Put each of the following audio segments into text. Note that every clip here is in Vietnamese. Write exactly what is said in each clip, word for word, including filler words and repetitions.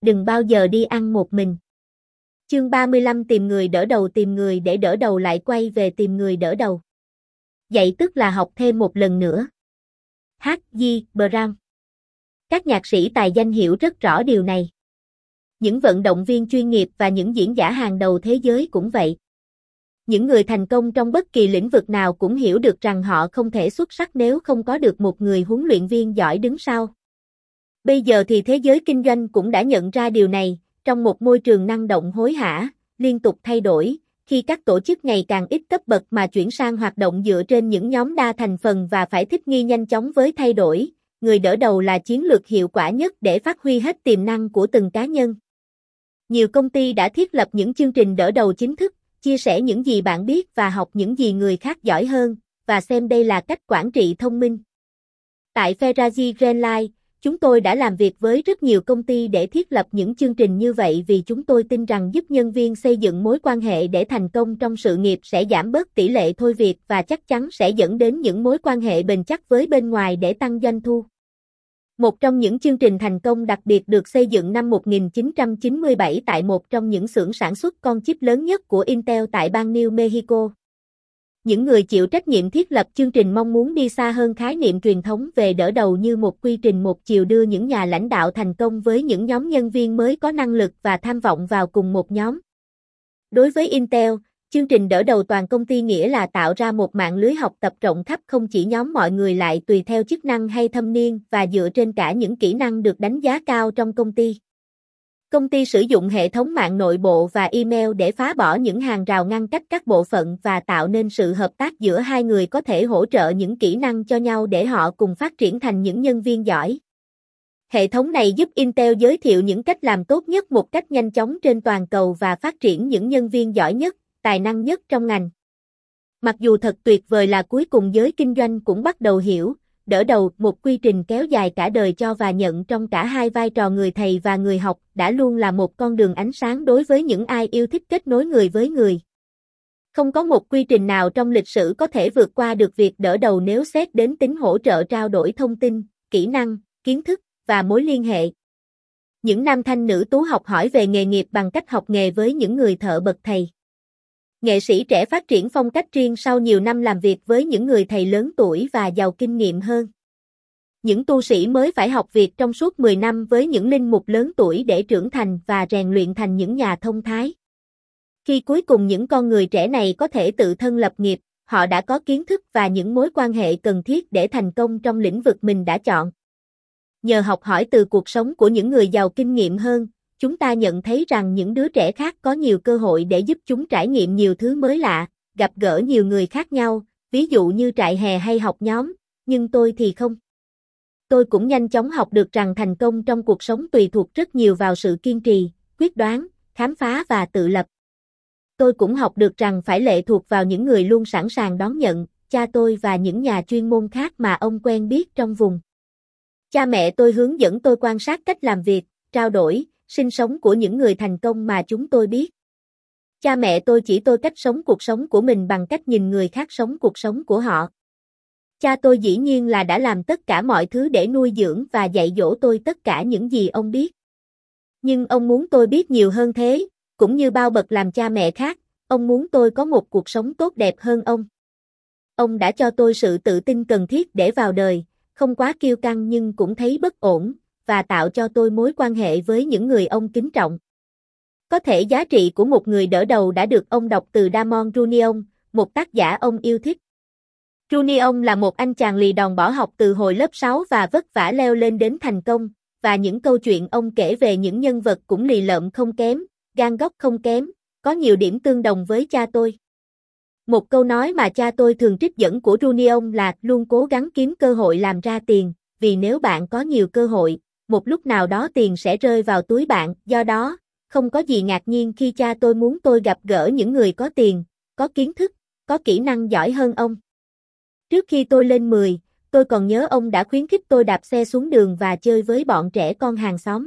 đừng bao giờ đi ăn một mình. Chương ba mươi lăm tìm người đỡ đầu tìm người để đỡ đầu lại quay về tìm người đỡ đầu. Dạy tức là học thêm một lần nữa. H G Brown. Các nhạc sĩ tài danh hiểu rất rõ điều này. Những vận động viên chuyên nghiệp và những diễn giả hàng đầu thế giới cũng vậy. Những người thành công trong bất kỳ lĩnh vực nào cũng hiểu được rằng họ không thể xuất sắc nếu không có được một người huấn luyện viên giỏi đứng sau. Bây giờ thì thế giới kinh doanh cũng đã nhận ra điều này, trong một môi trường năng động hối hả, liên tục thay đổi, khi các tổ chức ngày càng ít cấp bậc mà chuyển sang hoạt động dựa trên những nhóm đa thành phần và phải thích nghi nhanh chóng với thay đổi, người đỡ đầu là chiến lược hiệu quả nhất để phát huy hết tiềm năng của từng cá nhân. Nhiều công ty đã thiết lập những chương trình đỡ đầu chính thức, chia sẻ những gì bạn biết và học những gì người khác giỏi hơn, và xem đây là cách quản trị thông minh. Tại Ferrari Greenlight, chúng tôi đã làm việc với rất nhiều công ty để thiết lập những chương trình như vậy vì chúng tôi tin rằng giúp nhân viên xây dựng mối quan hệ để thành công trong sự nghiệp sẽ giảm bớt tỷ lệ thôi việc và chắc chắn sẽ dẫn đến những mối quan hệ bền chắc với bên ngoài để tăng doanh thu. Một trong những chương trình thành công đặc biệt được xây dựng năm một nghìn chín trăm chín mươi bảy tại một trong những xưởng sản xuất con chip lớn nhất của Intel tại bang New Mexico. Những người chịu trách nhiệm thiết lập chương trình mong muốn đi xa hơn khái niệm truyền thống về đỡ đầu như một quy trình một chiều đưa những nhà lãnh đạo thành công với những nhóm nhân viên mới có năng lực và tham vọng vào cùng một nhóm. Đối với Intel, chương trình đỡ đầu toàn công ty nghĩa là tạo ra một mạng lưới học tập rộng khắp không chỉ nhóm mọi người lại tùy theo chức năng hay thâm niên và dựa trên cả những kỹ năng được đánh giá cao trong công ty. Công ty sử dụng hệ thống mạng nội bộ và email để phá bỏ những hàng rào ngăn cách các bộ phận và tạo nên sự hợp tác giữa hai người có thể hỗ trợ những kỹ năng cho nhau để họ cùng phát triển thành những nhân viên giỏi. Hệ thống này giúp Intel giới thiệu những cách làm tốt nhất một cách nhanh chóng trên toàn cầu và phát triển những nhân viên giỏi nhất, tài năng nhất trong ngành. Mặc dù thật tuyệt vời là cuối cùng giới kinh doanh cũng bắt đầu hiểu, đỡ đầu, một quy trình kéo dài cả đời cho và nhận trong cả hai vai trò người thầy và người học, đã luôn là một con đường ánh sáng đối với những ai yêu thích kết nối người với người. Không có một quy trình nào trong lịch sử có thể vượt qua được việc đỡ đầu nếu xét đến tính hỗ trợ trao đổi thông tin, kỹ năng, kiến thức và mối liên hệ. Những nam thanh nữ tú học hỏi về nghề nghiệp bằng cách học nghề với những người thợ bậc thầy. Nghệ sĩ trẻ phát triển phong cách riêng sau nhiều năm làm việc với những người thầy lớn tuổi và giàu kinh nghiệm hơn. Những tu sĩ mới phải học việc trong suốt mười năm với những linh mục lớn tuổi để trưởng thành và rèn luyện thành những nhà thông thái. Khi cuối cùng những con người trẻ này có thể tự thân lập nghiệp, họ đã có kiến thức và những mối quan hệ cần thiết để thành công trong lĩnh vực mình đã chọn. Nhờ học hỏi từ cuộc sống của những người giàu kinh nghiệm hơn, chúng ta nhận thấy rằng những đứa trẻ khác có nhiều cơ hội để giúp chúng trải nghiệm nhiều thứ mới lạ, gặp gỡ nhiều người khác nhau, ví dụ như trại hè hay học nhóm, nhưng tôi thì không. Tôi cũng nhanh chóng học được rằng thành công trong cuộc sống tùy thuộc rất nhiều vào sự kiên trì, quyết đoán, khám phá và tự lập. Tôi cũng học được rằng phải lệ thuộc vào những người luôn sẵn sàng đón nhận, cha tôi và những nhà chuyên môn khác mà ông quen biết trong vùng. Cha mẹ tôi hướng dẫn tôi quan sát cách làm việc, trao đổi, sinh sống của những người thành công mà chúng tôi biết. Cha mẹ tôi chỉ tôi cách sống cuộc sống của mình bằng cách nhìn người khác sống cuộc sống của họ. Cha tôi dĩ nhiên là đã làm tất cả mọi thứ để nuôi dưỡng và dạy dỗ tôi tất cả những gì ông biết. Nhưng ông muốn tôi biết nhiều hơn thế, cũng như bao bậc làm cha mẹ khác, ông muốn tôi có một cuộc sống tốt đẹp hơn ông. Ông đã cho tôi sự tự tin cần thiết để vào đời, không quá kiêu căng nhưng cũng thấy bất ổn, và tạo cho tôi mối quan hệ với những người ông kính trọng. Có thể giá trị của một người đỡ đầu đã được ông đọc từ Damon Runyon, một tác giả ông yêu thích. Runyon là một anh chàng lì đòn bỏ học từ hồi lớp sáu và vất vả leo lên đến thành công, và những câu chuyện ông kể về những nhân vật cũng lì lợm không kém, gan góc không kém, có nhiều điểm tương đồng với cha tôi. Một câu nói mà cha tôi thường trích dẫn của Runyon là luôn cố gắng kiếm cơ hội làm ra tiền, vì nếu bạn có nhiều cơ hội, một lúc nào đó tiền sẽ rơi vào túi bạn, do đó, không có gì ngạc nhiên khi cha tôi muốn tôi gặp gỡ những người có tiền, có kiến thức, có kỹ năng giỏi hơn ông. Trước khi tôi lên mười, tôi còn nhớ ông đã khuyến khích tôi đạp xe xuống đường và chơi với bọn trẻ con hàng xóm.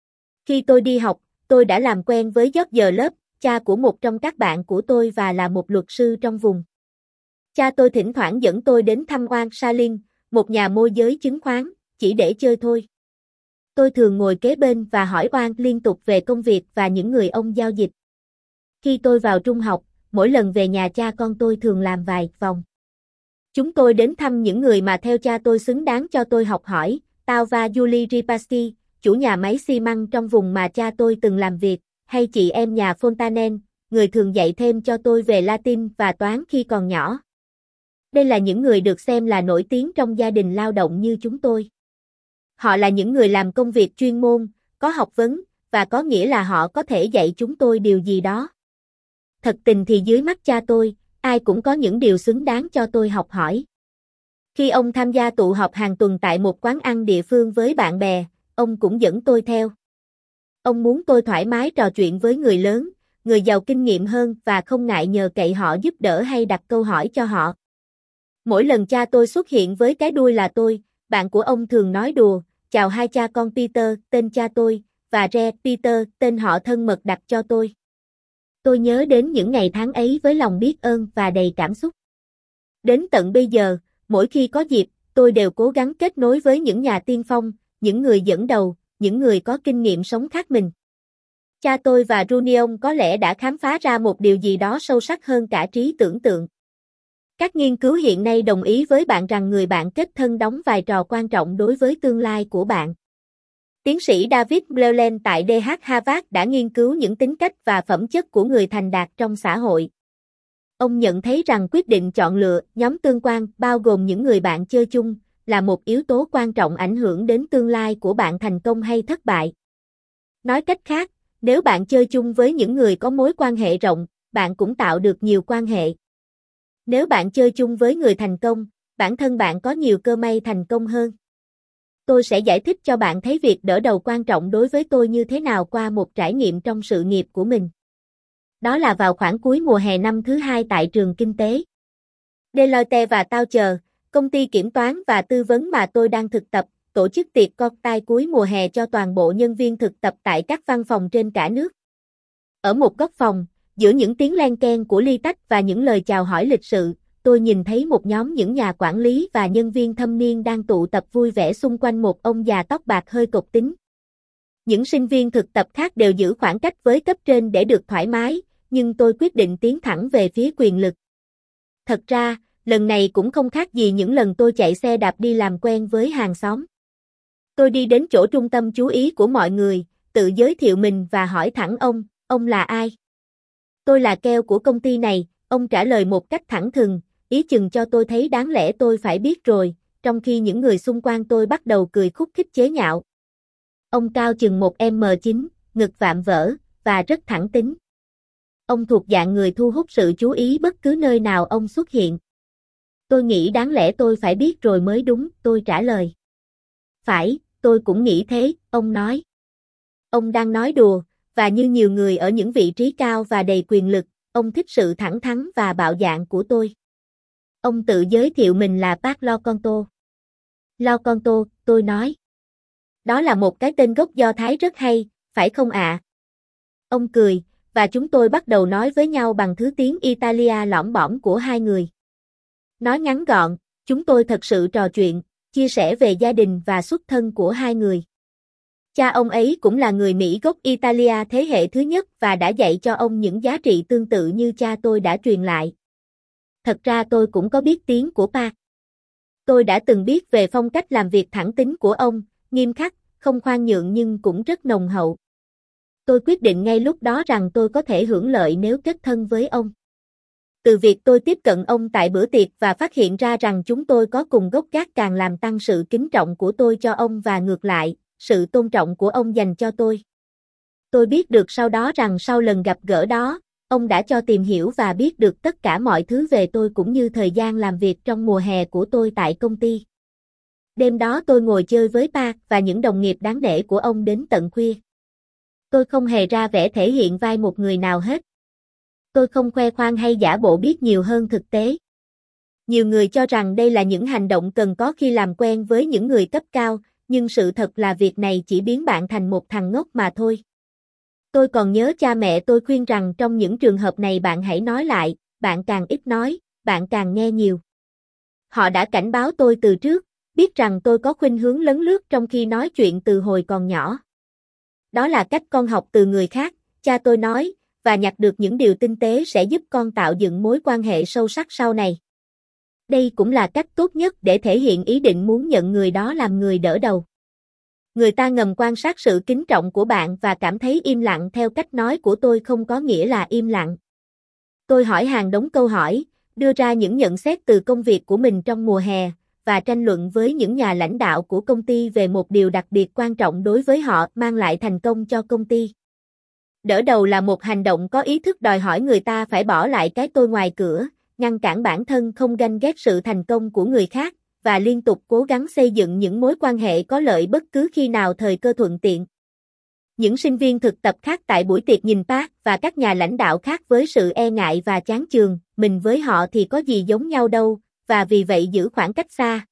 Khi tôi đi học, tôi đã làm quen với George Love, cha của một trong các bạn của tôi và là một luật sư trong vùng. Cha tôi thỉnh thoảng dẫn tôi đến thăm Oan Salin, một nhà môi giới chứng khoán, chỉ để chơi thôi. Tôi thường ngồi kế bên và hỏi oan liên tục về công việc và những người ông giao dịch. Khi tôi vào trung học, mỗi lần về nhà cha con tôi thường làm vài vòng. Chúng tôi đến thăm những người mà theo cha tôi xứng đáng cho tôi học hỏi, Tao và Julie Ripasti, chủ nhà máy xi măng trong vùng mà cha tôi từng làm việc, hay chị em nhà Fontanen, người thường dạy thêm cho tôi về Latin và toán khi còn nhỏ. Đây là những người được xem là nổi tiếng trong gia đình lao động như chúng tôi. Họ là những người làm công việc chuyên môn, có học vấn, và có nghĩa là họ có thể dạy chúng tôi điều gì đó. Thật tình thì dưới mắt cha tôi, ai cũng có những điều xứng đáng cho tôi học hỏi. Khi ông tham gia tụ họp hàng tuần tại một quán ăn địa phương với bạn bè, ông cũng dẫn tôi theo. Ông muốn tôi thoải mái trò chuyện với người lớn, người giàu kinh nghiệm hơn và không ngại nhờ cậy họ giúp đỡ hay đặt câu hỏi cho họ. Mỗi lần cha tôi xuất hiện với cái đuôi là tôi, bạn của ông thường nói đùa, chào hai cha con Peter, tên cha tôi, và Re Peter, tên họ thân mật đặt cho tôi. Tôi nhớ đến những ngày tháng ấy với lòng biết ơn và đầy cảm xúc. Đến tận bây giờ, mỗi khi có dịp, tôi đều cố gắng kết nối với những nhà tiên phong, những người dẫn đầu, những người có kinh nghiệm sống khác mình. Cha tôi và Runion có lẽ đã khám phá ra một điều gì đó sâu sắc hơn cả trí tưởng tượng. Các nghiên cứu hiện nay đồng ý với bạn rằng người bạn kết thân đóng vai trò quan trọng đối với tương lai của bạn. Tiến sĩ David Bleulen tại Đại học Harvard đã nghiên cứu những tính cách và phẩm chất của người thành đạt trong xã hội. Ông nhận thấy rằng quyết định chọn lựa nhóm tương quan bao gồm những người bạn chơi chung là một yếu tố quan trọng ảnh hưởng đến tương lai của bạn thành công hay thất bại. Nói cách khác, nếu bạn chơi chung với những người có mối quan hệ rộng, bạn cũng tạo được nhiều quan hệ. Nếu bạn chơi chung với người thành công, bản thân bạn có nhiều cơ may thành công hơn. Tôi sẽ giải thích cho bạn thấy việc đỡ đầu quan trọng đối với tôi như thế nào qua một trải nghiệm trong sự nghiệp của mình. Đó là vào khoảng cuối mùa hè năm thứ hai tại trường kinh tế. Deloitte và Toucher, công ty kiểm toán và tư vấn mà tôi đang thực tập, tổ chức tiệc cocktail cuối mùa hè cho toàn bộ nhân viên thực tập tại các văn phòng trên cả nước. Ở một góc phòng, giữa những tiếng len keng của ly tách và những lời chào hỏi lịch sự, tôi nhìn thấy một nhóm những nhà quản lý và nhân viên thâm niên đang tụ tập vui vẻ xung quanh một ông già tóc bạc hơi cộc tính. Những sinh viên thực tập khác đều giữ khoảng cách với cấp trên để được thoải mái, nhưng tôi quyết định tiến thẳng về phía quyền lực. Thật ra, lần này cũng không khác gì những lần tôi chạy xe đạp đi làm quen với hàng xóm. Tôi đi đến chỗ trung tâm chú ý của mọi người, tự giới thiệu mình và hỏi thẳng ông, ông là ai? Tôi là Keo của công ty này, ông trả lời một cách thẳng thừng, ý chừng cho tôi thấy đáng lẽ tôi phải biết rồi, trong khi những người xung quanh tôi bắt đầu cười khúc khích chế nhạo. Ông cao chừng một em chín, ngực vạm vỡ, và rất thẳng tính. Ông thuộc dạng người thu hút sự chú ý bất cứ nơi nào ông xuất hiện. Tôi nghĩ đáng lẽ tôi phải biết rồi mới đúng, tôi trả lời. Phải, tôi cũng nghĩ thế, ông nói. Ông đang nói đùa, và như nhiều người ở những vị trí cao và đầy quyền lực, ông thích sự thẳng thắn và bạo dạn của tôi. Ông tự giới thiệu mình là Pat Loconto. Loconto, tôi nói. Đó là một cái tên gốc Do Thái rất hay, phải không ạ? Ông cười, và chúng tôi bắt đầu nói với nhau bằng thứ tiếng Italia lõm bõm của hai người. Nói ngắn gọn, chúng tôi thật sự trò chuyện, chia sẻ về gia đình và xuất thân của hai người. Cha ông ấy cũng là người Mỹ gốc Italia thế hệ thứ nhất và đã dạy cho ông những giá trị tương tự như cha tôi đã truyền lại. Thật ra tôi cũng có biết tiếng của Pat. Tôi đã từng biết về phong cách làm việc thẳng tính của ông, nghiêm khắc, không khoan nhượng nhưng cũng rất nồng hậu. Tôi quyết định ngay lúc đó rằng tôi có thể hưởng lợi nếu kết thân với ông. Từ việc tôi tiếp cận ông tại bữa tiệc và phát hiện ra rằng chúng tôi có cùng gốc gác càng làm tăng sự kính trọng của tôi cho ông và ngược lại, sự tôn trọng của ông dành cho tôi. Tôi biết được sau đó rằng sau lần gặp gỡ đó, ông đã cho tìm hiểu và biết được tất cả mọi thứ về tôi cũng như thời gian làm việc trong mùa hè của tôi tại công ty. Đêm đó tôi ngồi chơi với Pat và những đồng nghiệp đáng nể của ông đến tận khuya. Tôi không hề ra vẻ thể hiện vai một người nào hết. Tôi không khoe khoang hay giả bộ biết nhiều hơn thực tế. Nhiều người cho rằng đây là những hành động cần có khi làm quen với những người cấp cao, nhưng sự thật là việc này chỉ biến bạn thành một thằng ngốc mà thôi. Tôi còn nhớ cha mẹ tôi khuyên rằng trong những trường hợp này bạn hãy nói lại, bạn càng ít nói, bạn càng nghe nhiều. Họ đã cảnh báo tôi từ trước, biết rằng tôi có khuynh hướng lấn lướt trong khi nói chuyện từ hồi còn nhỏ. Đó là cách con học từ người khác, cha tôi nói, và nhặt được những điều tinh tế sẽ giúp con tạo dựng mối quan hệ sâu sắc sau này. Đây cũng là cách tốt nhất để thể hiện ý định muốn nhận người đó làm người đỡ đầu. Người ta ngầm quan sát sự kính trọng của bạn và cảm thấy im lặng theo cách nói của tôi không có nghĩa là im lặng. Tôi hỏi hàng đống câu hỏi, đưa ra những nhận xét từ công việc của mình trong mùa hè, và tranh luận với những nhà lãnh đạo của công ty về một điều đặc biệt quan trọng đối với họ mang lại thành công cho công ty. Đỡ đầu là một hành động có ý thức đòi hỏi người ta phải bỏ lại cái tôi ngoài cửa, ngăn cản bản thân không ganh ghét sự thành công của người khác, và liên tục cố gắng xây dựng những mối quan hệ có lợi bất cứ khi nào thời cơ thuận tiện. Những sinh viên thực tập khác tại buổi tiệc nhìn Park và các nhà lãnh đạo khác với sự e ngại và chán chường, mình với họ thì có gì giống nhau đâu, và vì vậy giữ khoảng cách xa.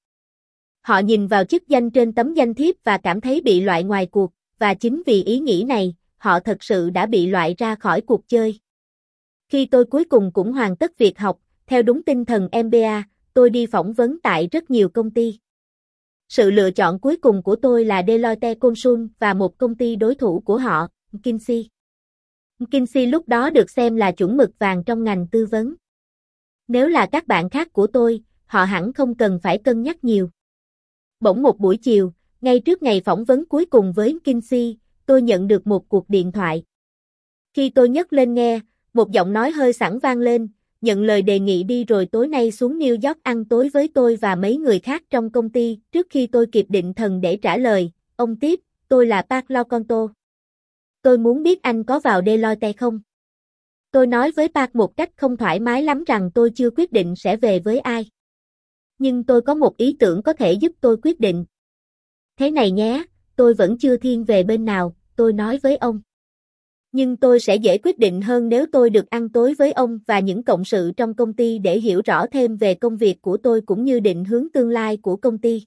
Họ nhìn vào chức danh trên tấm danh thiếp và cảm thấy bị loại ngoài cuộc, và chính vì ý nghĩ này, họ thật sự đã bị loại ra khỏi cuộc chơi. Khi tôi cuối cùng cũng hoàn tất việc học, theo đúng tinh thần em bê a, tôi đi phỏng vấn tại rất nhiều công ty. Sự lựa chọn cuối cùng của tôi là Deloitte Consult và một công ty đối thủ của họ, McKinsey. McKinsey lúc đó được xem là chuẩn mực vàng trong ngành tư vấn. Nếu là các bạn khác của tôi, họ hẳn không cần phải cân nhắc nhiều. Bỗng một buổi chiều, ngay trước ngày phỏng vấn cuối cùng với McKinsey, tôi nhận được một cuộc điện thoại. Khi tôi nhấc lên nghe, một giọng nói hơi sẵn vang lên, nhận lời đề nghị đi rồi tối nay xuống New York ăn tối với tôi và mấy người khác trong công ty. Trước khi tôi kịp định thần để trả lời, ông tiếp, tôi là Park Loconto. Tôi muốn biết anh có vào Deloitte không? Tôi nói với Park một cách không thoải mái lắm rằng tôi chưa quyết định sẽ về với ai. Nhưng tôi có một ý tưởng có thể giúp tôi quyết định. Thế này nhé, tôi vẫn chưa thiên về bên nào, tôi nói với ông. Nhưng tôi sẽ dễ quyết định hơn nếu tôi được ăn tối với ông và những cộng sự trong công ty để hiểu rõ thêm về công việc của tôi cũng như định hướng tương lai của công ty.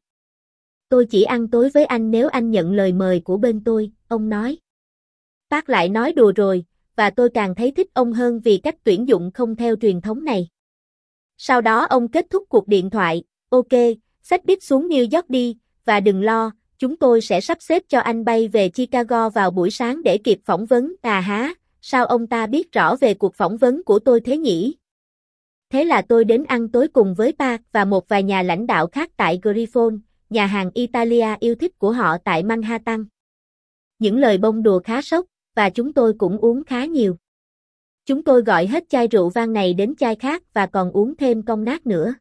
Tôi chỉ ăn tối với anh nếu anh nhận lời mời của bên tôi, ông nói. Park lại nói đùa rồi, và tôi càng thấy thích ông hơn vì cách tuyển dụng không theo truyền thống này. Sau đó ông kết thúc cuộc điện thoại, ok, xách bít xuống New York đi, và đừng lo, chúng tôi sẽ sắp xếp cho anh bay về Chicago vào buổi sáng để kịp phỏng vấn. À há, sao ông ta biết rõ về cuộc phỏng vấn của tôi thế nhỉ? Thế là tôi đến ăn tối cùng với Park và một vài nhà lãnh đạo khác tại Griffon, nhà hàng Italia yêu thích của họ tại Manhattan. Những lời bông đùa khá sốc, và chúng tôi cũng uống khá nhiều. Chúng tôi gọi hết chai rượu vang này đến chai khác và còn uống thêm cognac nữa.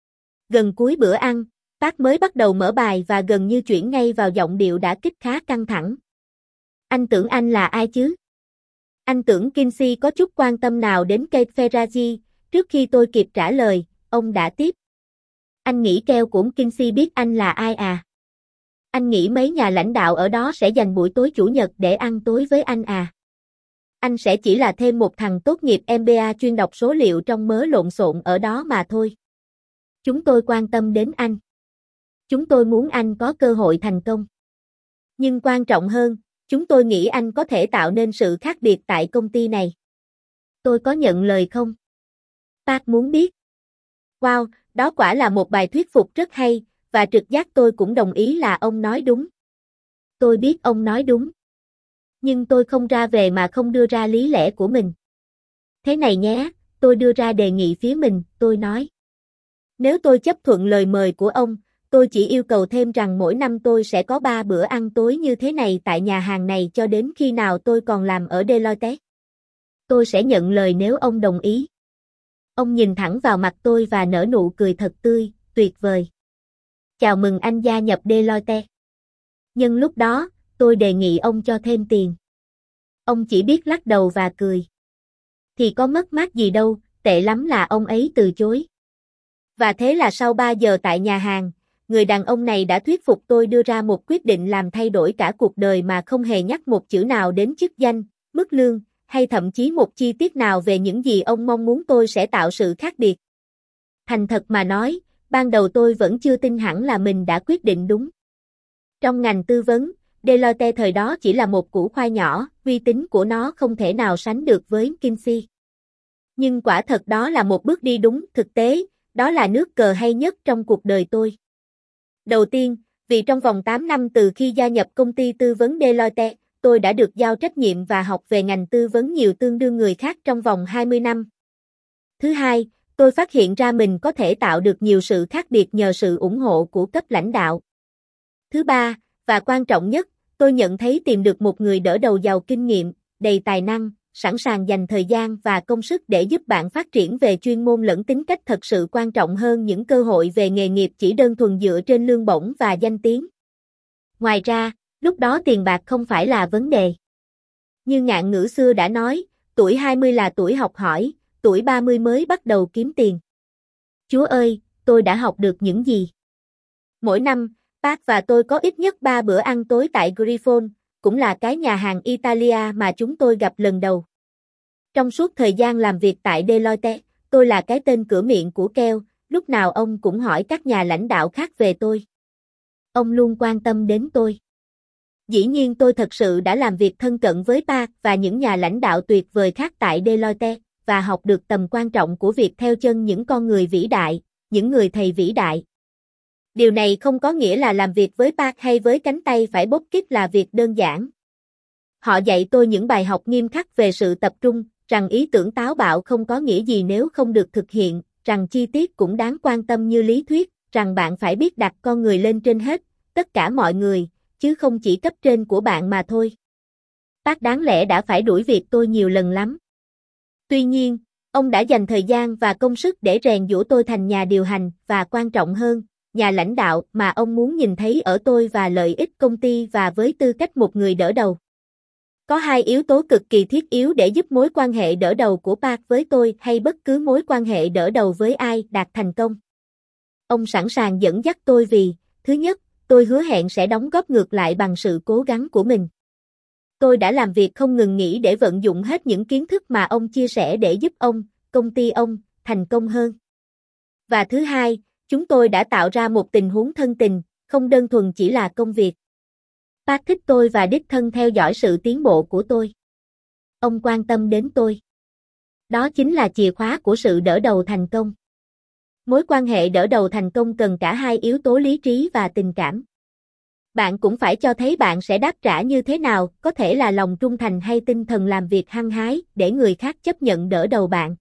Gần cuối bữa ăn, Park mới bắt đầu mở bài và gần như chuyển ngay vào giọng điệu đã kích khá căng thẳng. Anh tưởng anh là ai chứ? Anh tưởng Kinsey có chút quan tâm nào đến Kate Ferrazzi? Trước khi tôi kịp trả lời, ông đã tiếp. Anh nghĩ keo của Kinsey biết anh là ai à? Anh nghĩ mấy nhà lãnh đạo ở đó sẽ dành buổi tối chủ nhật để ăn tối với anh à? Anh sẽ chỉ là thêm một thằng tốt nghiệp em bê a chuyên đọc số liệu trong mớ lộn xộn ở đó mà thôi. Chúng tôi quan tâm đến anh. Chúng tôi muốn anh có cơ hội thành công. Nhưng quan trọng hơn, chúng tôi nghĩ anh có thể tạo nên sự khác biệt tại công ty này. Tôi có nhận lời không? Park muốn biết. Wow, đó quả là một bài thuyết phục rất hay, và trực giác tôi cũng đồng ý là ông nói đúng. Tôi biết ông nói đúng. Nhưng tôi không ra về mà không đưa ra lý lẽ của mình. Thế này nhé, tôi đưa ra đề nghị phía mình, tôi nói. Nếu tôi chấp thuận lời mời của ông, tôi chỉ yêu cầu thêm rằng mỗi năm tôi sẽ có ba bữa ăn tối như thế này tại nhà hàng này cho đến khi nào tôi còn làm ở Deloitte. Tôi sẽ nhận lời nếu ông đồng ý. Ông nhìn thẳng vào mặt tôi và nở nụ cười thật tươi, tuyệt vời. Chào mừng anh gia nhập Deloitte. Nhưng lúc đó, tôi đề nghị ông cho thêm tiền. Ông chỉ biết lắc đầu và cười. Thì có mất mát gì đâu, tệ lắm là ông ấy từ chối. Và thế là sau ba giờ tại nhà hàng, người đàn ông này đã thuyết phục tôi đưa ra một quyết định làm thay đổi cả cuộc đời mà không hề nhắc một chữ nào đến chức danh, mức lương, hay thậm chí một chi tiết nào về những gì ông mong muốn tôi sẽ tạo sự khác biệt. Thành thật mà nói, ban đầu tôi vẫn chưa tin hẳn là mình đã quyết định đúng. Trong ngành tư vấn, Deloitte thời đó chỉ là một củ khoai nhỏ, uy tín của nó không thể nào sánh được với Kinsey. Nhưng quả thật đó là một bước đi đúng, thực tế, đó là nước cờ hay nhất trong cuộc đời tôi. Đầu tiên, vì trong vòng tám năm từ khi gia nhập công ty tư vấn Deloitte, tôi đã được giao trách nhiệm và học về ngành tư vấn nhiều tương đương người khác trong vòng hai mươi năm. Thứ hai, tôi phát hiện ra mình có thể tạo được nhiều sự khác biệt nhờ sự ủng hộ của cấp lãnh đạo. Thứ ba, và quan trọng nhất, tôi nhận thấy tìm được một người đỡ đầu giàu kinh nghiệm, đầy tài năng, sẵn sàng dành thời gian và công sức để giúp bạn phát triển về chuyên môn lẫn tính cách thật sự quan trọng hơn những cơ hội về nghề nghiệp chỉ đơn thuần dựa trên lương bổng và danh tiếng. Ngoài ra, lúc đó tiền bạc không phải là vấn đề. Như ngạn ngữ xưa đã nói, tuổi hai mươi là tuổi học hỏi, tuổi ba mươi mới bắt đầu kiếm tiền. Chúa ơi, tôi đã học được những gì? Mỗi năm, Park và tôi có ít nhất ba bữa ăn tối tại Griffon, cũng là cái nhà hàng Italia mà chúng tôi gặp lần đầu. Trong suốt thời gian làm việc tại Deloitte, tôi là cái tên cửa miệng của Keo, lúc nào ông cũng hỏi các nhà lãnh đạo khác về tôi. Ông luôn quan tâm đến tôi. Dĩ nhiên tôi thật sự đã làm việc thân cận với Park và những nhà lãnh đạo tuyệt vời khác tại Deloitte, và học được tầm quan trọng của việc theo chân những con người vĩ đại, những người thầy vĩ đại. Điều này không có nghĩa là làm việc với Park hay với cánh tay phải bóp kít là việc đơn giản. Họ dạy tôi những bài học nghiêm khắc về sự tập trung, rằng ý tưởng táo bạo không có nghĩa gì nếu không được thực hiện, rằng chi tiết cũng đáng quan tâm như lý thuyết, rằng bạn phải biết đặt con người lên trên hết, tất cả mọi người, chứ không chỉ cấp trên của bạn mà thôi. Park đáng lẽ đã phải đuổi việc tôi nhiều lần lắm. Tuy nhiên, ông đã dành thời gian và công sức để rèn giũa tôi thành nhà điều hành và quan trọng hơn, nhà lãnh đạo mà ông muốn nhìn thấy ở tôi và lợi ích công ty và với tư cách một người đỡ đầu. Có hai yếu tố cực kỳ thiết yếu để giúp mối quan hệ đỡ đầu của Park với tôi hay bất cứ mối quan hệ đỡ đầu với ai đạt thành công. Ông sẵn sàng dẫn dắt tôi vì, thứ nhất, tôi hứa hẹn sẽ đóng góp ngược lại bằng sự cố gắng của mình. Tôi đã làm việc không ngừng nghỉ để vận dụng hết những kiến thức mà ông chia sẻ để giúp ông, công ty ông, thành công hơn. Và thứ hai, chúng tôi đã tạo ra một tình huống thân tình, không đơn thuần chỉ là công việc. Park thích tôi và đích thân theo dõi sự tiến bộ của tôi. Ông quan tâm đến tôi. Đó chính là chìa khóa của sự đỡ đầu thành công. Mối quan hệ đỡ đầu thành công cần cả hai yếu tố lý trí và tình cảm. Bạn cũng phải cho thấy bạn sẽ đáp trả như thế nào, có thể là lòng trung thành hay tinh thần làm việc hăng hái, để người khác chấp nhận đỡ đầu bạn.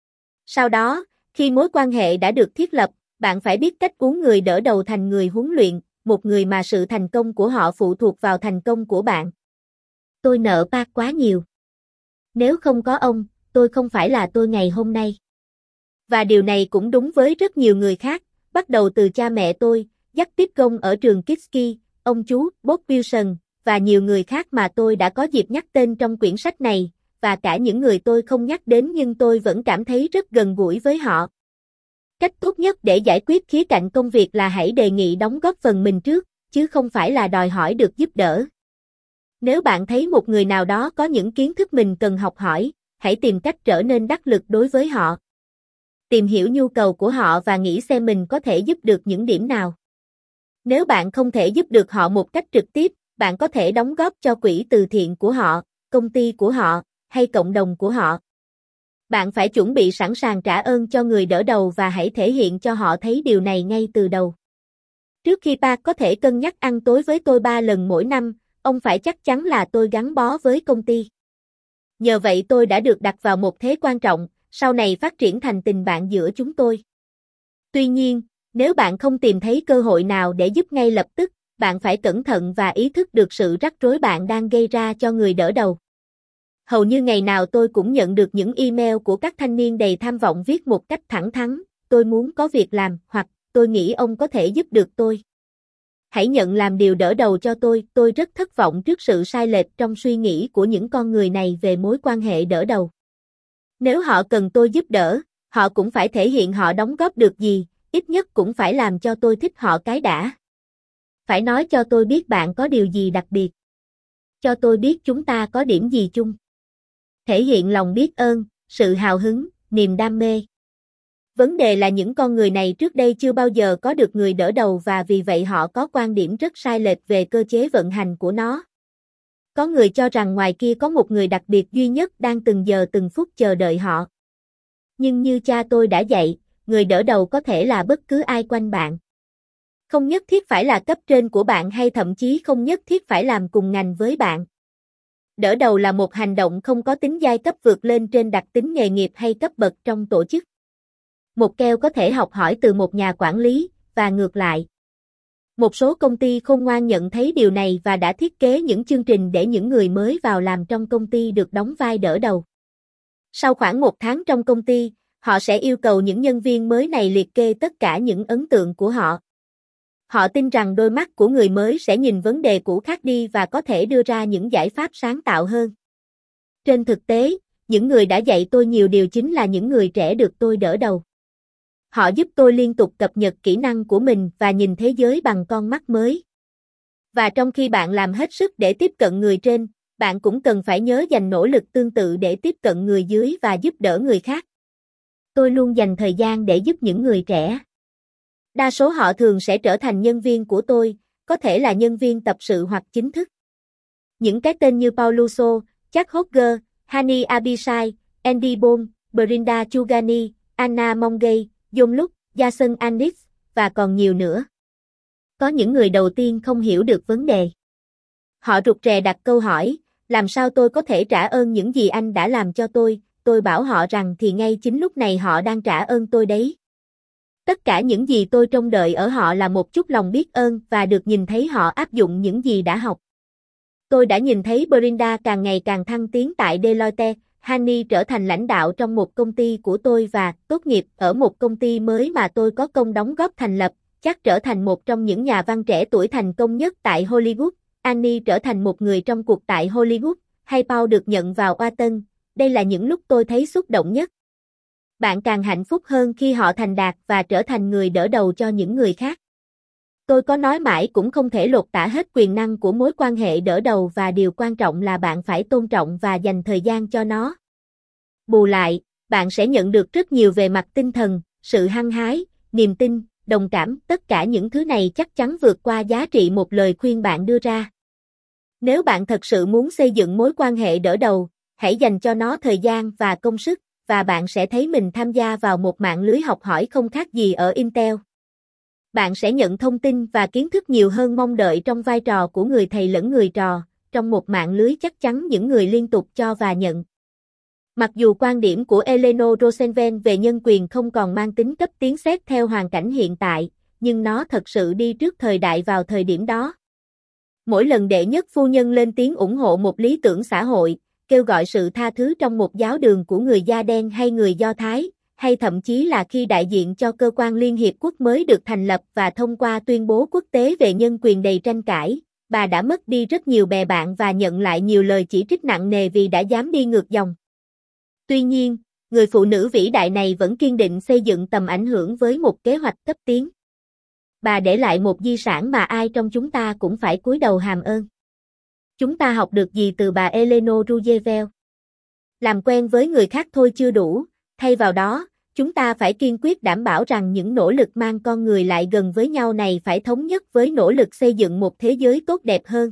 Sau đó, khi mối quan hệ đã được thiết lập, bạn phải biết cách uốn người đỡ đầu thành người huấn luyện, một người mà sự thành công của họ phụ thuộc vào thành công của bạn. Tôi nợ Park quá nhiều. Nếu không có ông, tôi không phải là tôi ngày hôm nay. Và điều này cũng đúng với rất nhiều người khác, bắt đầu từ cha mẹ tôi, Jack Pipgon ở trường Kitski, ông chú Bob Wilson, và nhiều người khác mà tôi đã có dịp nhắc tên trong quyển sách này, và cả những người tôi không nhắc đến nhưng tôi vẫn cảm thấy rất gần gũi với họ. Cách tốt nhất để giải quyết khía cạnh công việc là hãy đề nghị đóng góp phần mình trước, chứ không phải là đòi hỏi được giúp đỡ. Nếu bạn thấy một người nào đó có những kiến thức mình cần học hỏi, hãy tìm cách trở nên đắc lực đối với họ. Tìm hiểu nhu cầu của họ và nghĩ xem mình có thể giúp được những điểm nào. Nếu bạn không thể giúp được họ một cách trực tiếp, bạn có thể đóng góp cho quỹ từ thiện của họ, công ty của họ, hay cộng đồng của họ. Bạn phải chuẩn bị sẵn sàng trả ơn cho người đỡ đầu và hãy thể hiện cho họ thấy điều này ngay từ đầu. Trước khi Park có thể cân nhắc ăn tối với tôi ba lần mỗi năm, ông phải chắc chắn là tôi gắn bó với công ty. Nhờ vậy tôi đã được đặt vào một thế quan trọng, sau này phát triển thành tình bạn giữa chúng tôi. Tuy nhiên, nếu bạn không tìm thấy cơ hội nào để giúp ngay lập tức, bạn phải cẩn thận và ý thức được sự rắc rối bạn đang gây ra cho người đỡ đầu. Hầu như ngày nào tôi cũng nhận được những email của các thanh niên đầy tham vọng viết một cách thẳng thắn, tôi muốn có việc làm, hoặc tôi nghĩ ông có thể giúp được tôi. Hãy nhận làm điều đỡ đầu cho tôi, tôi rất thất vọng trước sự sai lệch trong suy nghĩ của những con người này về mối quan hệ đỡ đầu. Nếu họ cần tôi giúp đỡ, họ cũng phải thể hiện họ đóng góp được gì, ít nhất cũng phải làm cho tôi thích họ cái đã. Phải nói cho tôi biết bạn có điều gì đặc biệt. Cho tôi biết chúng ta có điểm gì chung. Thể hiện lòng biết ơn, sự hào hứng, niềm đam mê. Vấn đề là những con người này trước đây chưa bao giờ có được người đỡ đầu và vì vậy họ có quan điểm rất sai lệch về cơ chế vận hành của nó. Có người cho rằng ngoài kia có một người đặc biệt duy nhất đang từng giờ từng phút chờ đợi họ. Nhưng như cha tôi đã dạy, người đỡ đầu có thể là bất cứ ai quanh bạn. Không nhất thiết phải là cấp trên của bạn hay thậm chí không nhất thiết phải làm cùng ngành với bạn. Đỡ đầu là một hành động không có tính giai cấp vượt lên trên đặc tính nghề nghiệp hay cấp bậc trong tổ chức. Một keo có thể học hỏi từ một nhà quản lý, và ngược lại. Một số công ty khôn ngoan nhận thấy điều này và đã thiết kế những chương trình để những người mới vào làm trong công ty được đóng vai đỡ đầu. Sau khoảng một tháng trong công ty, họ sẽ yêu cầu những nhân viên mới này liệt kê tất cả những ấn tượng của họ. Họ tin rằng đôi mắt của người mới sẽ nhìn vấn đề cũ khác đi và có thể đưa ra những giải pháp sáng tạo hơn. Trên thực tế, những người đã dạy tôi nhiều điều chính là những người trẻ được tôi đỡ đầu. Họ giúp tôi liên tục cập nhật kỹ năng của mình và nhìn thế giới bằng con mắt mới. Và trong khi bạn làm hết sức để tiếp cận người trên, bạn cũng cần phải nhớ dành nỗ lực tương tự để tiếp cận người dưới và giúp đỡ người khác. Tôi luôn dành thời gian để giúp những người trẻ. Đa số họ thường sẽ trở thành nhân viên của tôi, có thể là nhân viên tập sự hoặc chính thức. Những cái tên như Paul Lusso, Chuck Hogger, Hani Abisai, Andy Bone, Brinda Chugani, Anna Mongay, John Luke, Jason Annis, và còn nhiều nữa. Có những người đầu tiên không hiểu được vấn đề. Họ rụt rè đặt câu hỏi, làm sao tôi có thể trả ơn những gì anh đã làm cho tôi? Tôi bảo họ rằng thì ngay chính lúc này họ đang trả ơn tôi đấy. Tất cả những gì tôi trông đợi ở họ là một chút lòng biết ơn và được nhìn thấy họ áp dụng những gì đã học. Tôi đã nhìn thấy Brinda càng ngày càng thăng tiến tại Deloitte, Hani trở thành lãnh đạo trong một công ty của tôi và tốt nghiệp ở một công ty mới mà tôi có công đóng góp thành lập, chắc trở thành một trong những nhà văn trẻ tuổi thành công nhất tại Hollywood, Annie trở thành một người trong cuộc tại Hollywood, hay Paul được nhận vào Wharton. Đây là những lúc tôi thấy xúc động nhất. Bạn càng hạnh phúc hơn khi họ thành đạt và trở thành người đỡ đầu cho những người khác. Tôi có nói mãi cũng không thể lột tả hết quyền năng của mối quan hệ đỡ đầu và điều quan trọng là bạn phải tôn trọng và dành thời gian cho nó. Bù lại, bạn sẽ nhận được rất nhiều về mặt tinh thần, sự hăng hái, niềm tin, đồng cảm, tất cả những thứ này chắc chắn vượt qua giá trị một lời khuyên bạn đưa ra. Nếu bạn thật sự muốn xây dựng mối quan hệ đỡ đầu, hãy dành cho nó thời gian và công sức, và bạn sẽ thấy mình tham gia vào một mạng lưới học hỏi không khác gì ở Intel. Bạn sẽ nhận thông tin và kiến thức nhiều hơn mong đợi trong vai trò của người thầy lẫn người trò, trong một mạng lưới chắc chắn những người liên tục cho và nhận. Mặc dù quan điểm của Eleanor Roosevelt về nhân quyền không còn mang tính cấp tiến xét theo hoàn cảnh hiện tại, nhưng nó thật sự đi trước thời đại vào thời điểm đó. Mỗi lần đệ nhất phu nhân lên tiếng ủng hộ một lý tưởng xã hội, kêu gọi sự tha thứ trong một giáo đường của người da đen hay người Do Thái, hay thậm chí là khi đại diện cho cơ quan Liên Hiệp Quốc mới được thành lập và thông qua tuyên bố quốc tế về nhân quyền đầy tranh cãi, bà đã mất đi rất nhiều bè bạn và nhận lại nhiều lời chỉ trích nặng nề vì đã dám đi ngược dòng. Tuy nhiên, người phụ nữ vĩ đại này vẫn kiên định xây dựng tầm ảnh hưởng với một kế hoạch cấp tiến. Bà để lại một di sản mà ai trong chúng ta cũng phải cúi đầu hàm ơn. Chúng ta học được gì từ bà Eleanor Roosevelt? Làm quen với người khác thôi chưa đủ, thay vào đó, chúng ta phải kiên quyết đảm bảo rằng những nỗ lực mang con người lại gần với nhau này phải thống nhất với nỗ lực xây dựng một thế giới tốt đẹp hơn.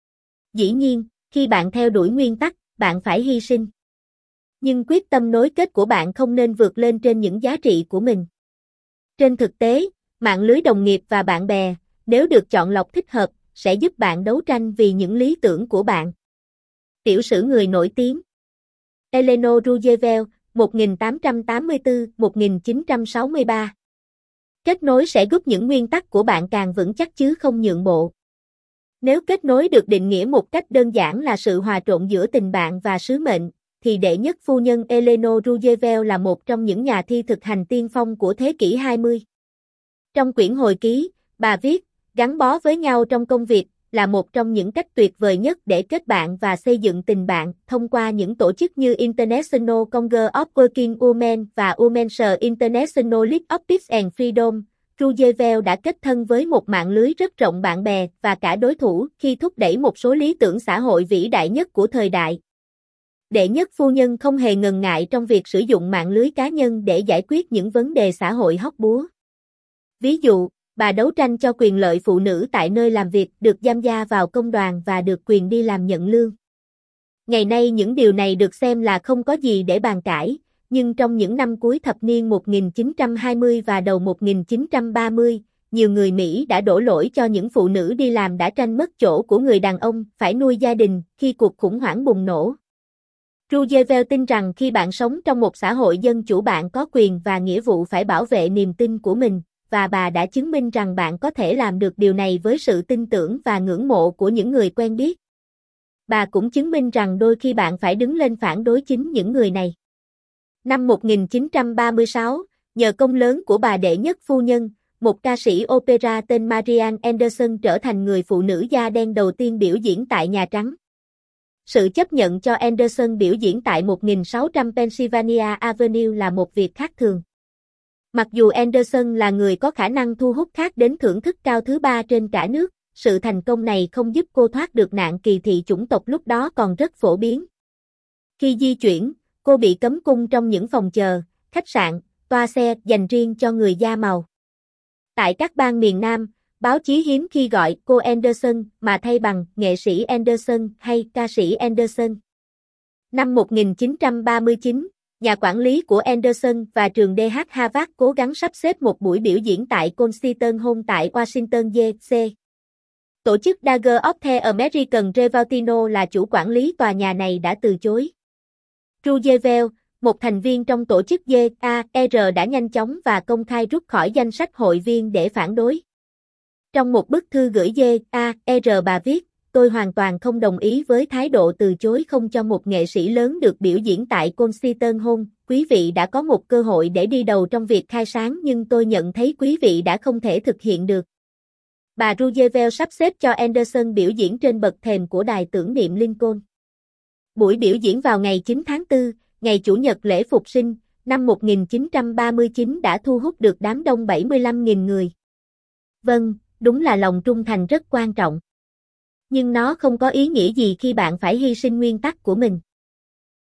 Dĩ nhiên, khi bạn theo đuổi nguyên tắc, bạn phải hy sinh. Nhưng quyết tâm nối kết của bạn không nên vượt lên trên những giá trị của mình. Trên thực tế, mạng lưới đồng nghiệp và bạn bè, nếu được chọn lọc thích hợp, sẽ giúp bạn đấu tranh vì những lý tưởng của bạn. Tiểu sử người nổi tiếng Eleanor Roosevelt, một nghìn tám trăm tám mươi tư đến một nghìn chín trăm sáu mươi ba. Kết nối sẽ giúp những nguyên tắc của bạn càng vững chắc chứ không nhượng bộ. Nếu kết nối được định nghĩa một cách đơn giản là sự hòa trộn giữa tình bạn và sứ mệnh, thì đệ nhất phu nhân Eleanor Roosevelt là một trong những nhà thi thực hành tiên phong của thế kỷ hai mươi. Trong quyển hồi ký, bà viết, gắn bó với nhau trong công việc là một trong những cách tuyệt vời nhất để kết bạn và xây dựng tình bạn thông qua những tổ chức như International Congress of Working Women và Women's International League of Peace and Freedom. Roosevelt đã kết thân với một mạng lưới rất rộng bạn bè và cả đối thủ khi thúc đẩy một số lý tưởng xã hội vĩ đại nhất của thời đại. Đệ nhất phu nhân không hề ngần ngại trong việc sử dụng mạng lưới cá nhân để giải quyết những vấn đề xã hội hóc búa. Ví dụ, bà đấu tranh cho quyền lợi phụ nữ tại nơi làm việc, được tham gia vào công đoàn và được quyền đi làm nhận lương. Ngày nay những điều này được xem là không có gì để bàn cãi, nhưng trong những năm cuối thập niên một nghìn chín trăm hai mươi và đầu một nghìn chín trăm ba mươi, nhiều người Mỹ đã đổ lỗi cho những phụ nữ đi làm đã tranh mất chỗ của người đàn ông phải nuôi gia đình khi cuộc khủng hoảng bùng nổ. Roosevelt tin rằng khi bạn sống trong một xã hội dân chủ bạn có quyền và nghĩa vụ phải bảo vệ niềm tin của mình, và bà đã chứng minh rằng bạn có thể làm được điều này với sự tin tưởng và ngưỡng mộ của những người quen biết. Bà cũng chứng minh rằng đôi khi bạn phải đứng lên phản đối chính những người này. Năm một nghìn chín trăm ba mươi sáu, nhờ công lớn của bà đệ nhất phu nhân, một ca sĩ opera tên Marian Anderson trở thành người phụ nữ da đen đầu tiên biểu diễn tại Nhà Trắng. Sự chấp nhận cho Anderson biểu diễn tại một nghìn sáu trăm Pennsylvania Avenue là một việc khác thường. Mặc dù Anderson là người có khả năng thu hút khách đến thưởng thức cao thứ ba trên cả nước, sự thành công này không giúp cô thoát được nạn kỳ thị chủng tộc lúc đó còn rất phổ biến. Khi di chuyển, cô bị cấm cung trong những phòng chờ, khách sạn, toa xe dành riêng cho người da màu. Tại các bang miền Nam, báo chí hiếm khi gọi cô Anderson mà thay bằng nghệ sĩ Anderson hay ca sĩ Anderson. Năm một nghìn chín trăm ba mươi chín, nhà quản lý của Anderson và trường đại học Harvard cố gắng sắp xếp một buổi biểu diễn tại Kensington Hall tại Washington D C Tổ chức Dagger of the American Revolution là chủ quản lý tòa nhà này đã từ chối. Roosevelt, một thành viên trong tổ chức D A R đã nhanh chóng và công khai rút khỏi danh sách hội viên để phản đối. Trong một bức thư gửi D A R bà viết, tôi hoàn toàn không đồng ý với thái độ từ chối không cho một nghệ sĩ lớn được biểu diễn tại Kensington Hall. Quý vị đã có một cơ hội để đi đầu trong việc khai sáng nhưng tôi nhận thấy quý vị đã không thể thực hiện được. Bà Roosevelt sắp xếp cho Anderson biểu diễn trên bậc thềm của đài tưởng niệm Lincoln. Buổi biểu diễn vào ngày chín tháng tư, ngày Chủ nhật lễ Phục sinh, năm một nghìn chín trăm ba mươi chín đã thu hút được đám đông bảy mươi lăm nghìn người. Vâng, đúng là lòng trung thành rất quan trọng. Nhưng nó không có ý nghĩa gì khi bạn phải hy sinh nguyên tắc của mình.